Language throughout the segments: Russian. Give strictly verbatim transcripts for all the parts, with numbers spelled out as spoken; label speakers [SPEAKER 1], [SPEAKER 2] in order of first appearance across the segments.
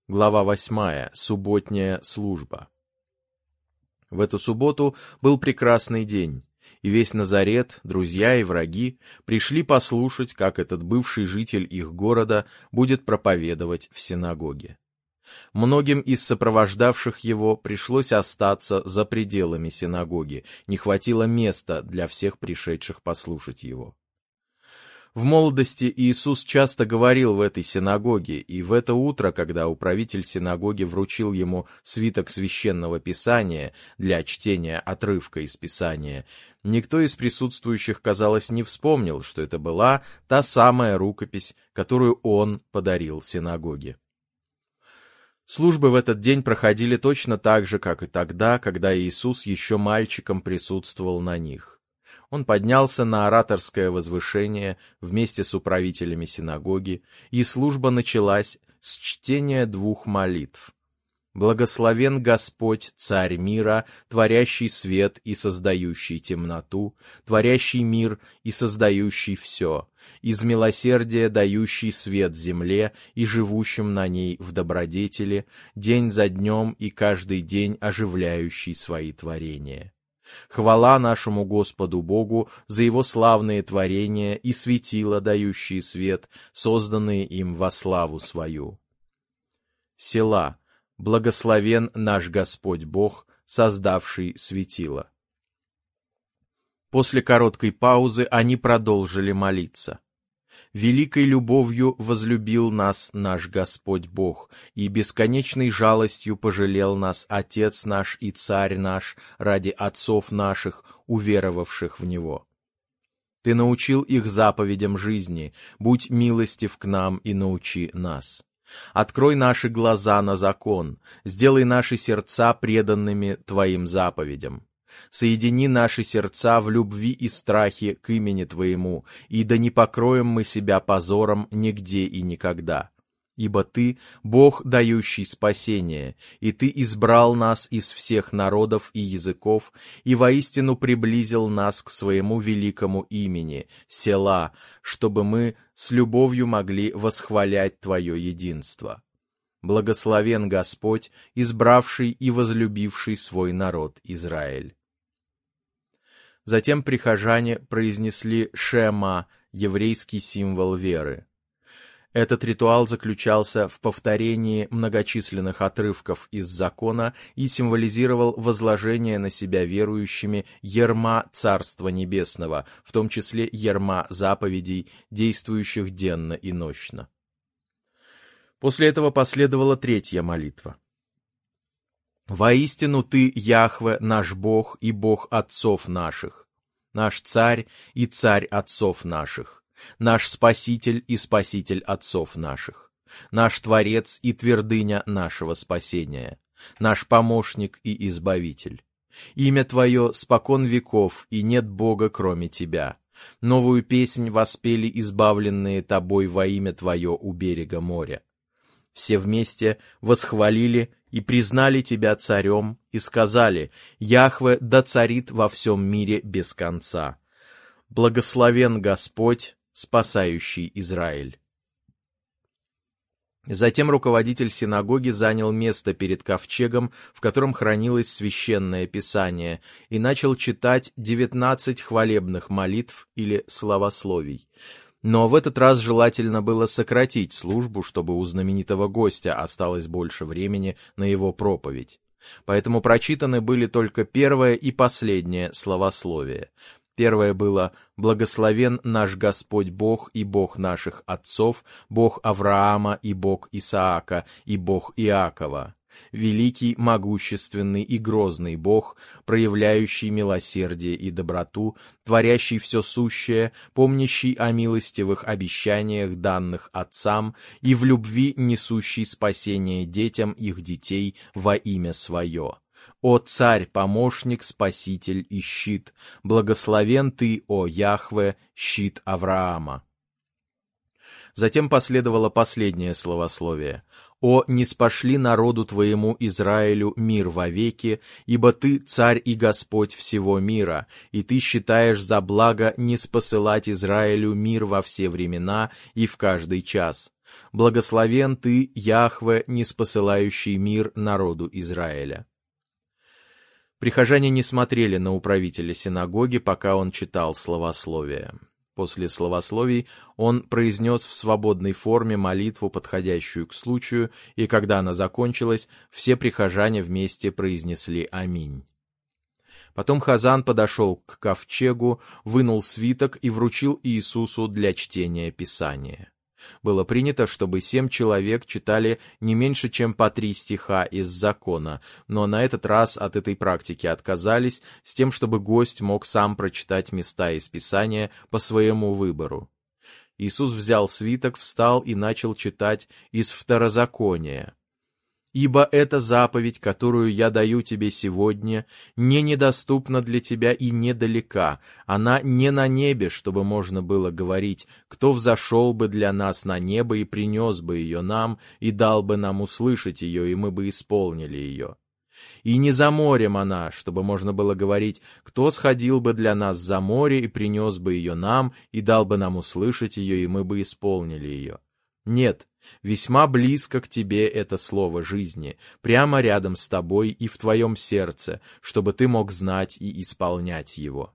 [SPEAKER 1] Глава восьмая. Субботняя служба. В эту субботу был прекрасный день, и весь Назарет, друзья и враги, пришли послушать, как этот бывший житель их города будет проповедовать в синагоге. Многим из сопровождавших его пришлось остаться за пределами синагоги, не хватило места для всех пришедших послушать его. В молодости Иисус часто говорил в этой синагоге, и в это утро, когда управитель синагоги вручил ему свиток священного писания для чтения отрывка из писания, никто из присутствующих, казалось, не вспомнил, что это была та самая рукопись, которую он подарил синагоге. Службы в этот день проходили точно так же, как и тогда, когда Иисус еще мальчиком присутствовал на них. Он поднялся на ораторское возвышение вместе с управителями синагоги, и служба началась с чтения двух молитв. «Благословен Господь, Царь мира, творящий свет и создающий темноту, творящий мир и создающий все, из милосердия дающий свет земле и живущим на ней в добродетели, день за днем и каждый день оживляющий свои творения. Хвала нашему Господу Богу за Его славные творения и светила, дающие свет, созданные им во славу свою. Села. Благословен наш Господь Бог, создавший светила». После короткой паузы они продолжили молиться. «Великой любовью возлюбил нас наш Господь Бог, и бесконечной жалостью пожалел нас Отец наш и Царь наш ради отцов наших, уверовавших в Него. Ты научил их заповедям жизни, будь милостив к нам и научи нас. Открой наши глаза на закон, сделай наши сердца преданными Твоим заповедям. Соедини наши сердца в любви и страхе к имени Твоему, и да не покроем мы себя позором нигде и никогда. Ибо Ты — Бог, дающий спасение, и Ты избрал нас из всех народов и языков, и воистину приблизил нас к Своему великому имени, Села, чтобы мы с любовью могли восхвалять Твое единство. Благословен Господь, избравший и возлюбивший свой народ Израиль». Затем прихожане произнесли «Шема», еврейский символ веры. Этот ритуал заключался в повторении многочисленных отрывков из закона и символизировал возложение на себя верующими ярма Царства Небесного, в том числе ярма заповедей, действующих денно и нощно. После этого последовала третья молитва. «Воистину Ты, Яхве, наш Бог и Бог отцов наших, наш Царь и Царь отцов наших, наш Спаситель и Спаситель отцов наших, наш Творец и Твердыня нашего спасения, наш Помощник и Избавитель. Имя Твое спокон веков, и нет Бога, кроме Тебя. Новую песнь воспели избавленные Тобой во имя Твое у берега моря. Все вместе восхвалили и признали Тебя царем, и сказали: Яхве да царит во всем мире без конца. Благословен Господь, спасающий Израиль». Затем руководитель синагоги занял место перед ковчегом, в котором хранилось священное писание, и начал читать девятнадцать хвалебных молитв или славословий. Но в этот раз желательно было сократить службу, чтобы у знаменитого гостя осталось больше времени на его проповедь. Поэтому прочитаны были только первое и последнее славословие. Первое было: «Благословен наш Господь Бог и Бог наших отцов, Бог Авраама и Бог Исаака и Бог Иакова, великий, могущественный и грозный Бог, проявляющий милосердие и доброту, творящий все сущее, помнящий о милостивых обещаниях, данных отцам, и в любви несущий спасение детям их детей во имя свое. О Царь, помощник, спаситель и щит, благословен Ты, о Яхве, щит Авраама». Затем последовало последнее словословие: «О, ниспошли народу Твоему Израилю мир вовеки, ибо Ты Царь и Господь всего мира, и Ты считаешь за благо ниспосылать Израилю мир во все времена и в каждый час. Благословен ты, Яхве, ниспосылающий мир народу Израиля». Прихожане не смотрели на управителя синагоги, пока он читал словословие. После словословий он произнес в свободной форме молитву, подходящую к случаю, и когда она закончилась, все прихожане вместе произнесли «Аминь». Потом Хазан подошел к ковчегу, вынул свиток и вручил Иисусу для чтения Писания. Было принято, чтобы семь человек читали не меньше, чем по три стиха из закона, но на этот раз от этой практики отказались, с тем, чтобы гость мог сам прочитать места из Писания по своему выбору. Иисус взял свиток, встал и начал читать из Второзакония. «Ибо эта заповедь, которую я даю тебе сегодня, не недоступна для тебя и недалека, она не на небе, чтобы можно было говорить, кто взошел бы для нас на небо и принес бы ее нам, и дал бы нам услышать ее, и мы бы исполнили ее. И не за морем она, чтобы можно было говорить, кто сходил бы для нас за море и принес бы ее нам, и дал бы нам услышать ее, и мы бы исполнили ее. Нет, весьма близко к тебе это слово жизни, прямо рядом с тобой и в твоем сердце, чтобы ты мог знать и исполнять его».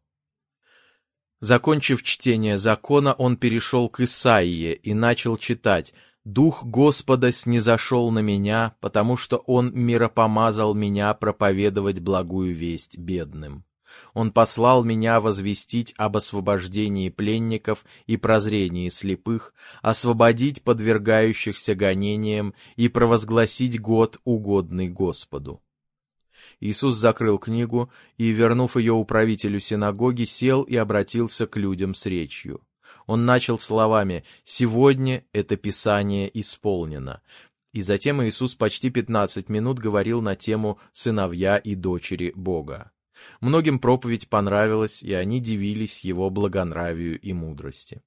[SPEAKER 1] Закончив чтение закона, он перешел к Исаии и начал читать: «Дух Господа снизошел на меня, потому что Он миропомазал меня проповедовать благую весть бедным. Он послал меня возвестить об освобождении пленников и прозрении слепых, освободить подвергающихся гонениям и провозгласить год, угодный Господу». Иисус закрыл книгу и, вернув ее управителю синагоги, сел и обратился к людям с речью. Он начал словами: «Сегодня это Писание исполнено». И затем Иисус почти пятнадцать минут говорил на тему «Сыновья и дочери Бога». Многим проповедь понравилась, и они дивились его благонравию и мудрости.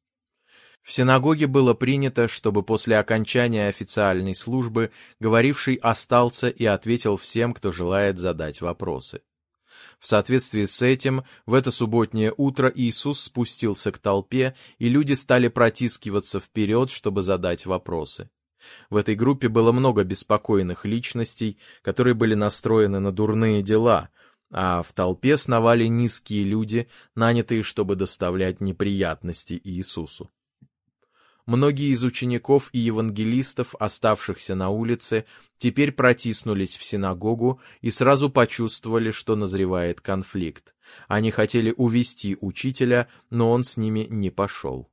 [SPEAKER 1] В синагоге было принято, чтобы после окончания официальной службы говоривший остался и ответил всем, кто желает задать вопросы. В соответствии с этим, в это субботнее утро Иисус спустился к толпе, и люди стали протискиваться вперед, чтобы задать вопросы. В этой группе было много беспокойных личностей, которые были настроены на дурные дела, а в толпе сновали низкие люди, нанятые, чтобы доставлять неприятности Иисусу. Многие из учеников и евангелистов, оставшихся на улице, теперь протиснулись в синагогу и сразу почувствовали, что назревает конфликт. Они хотели увести учителя, но он с ними не пошел.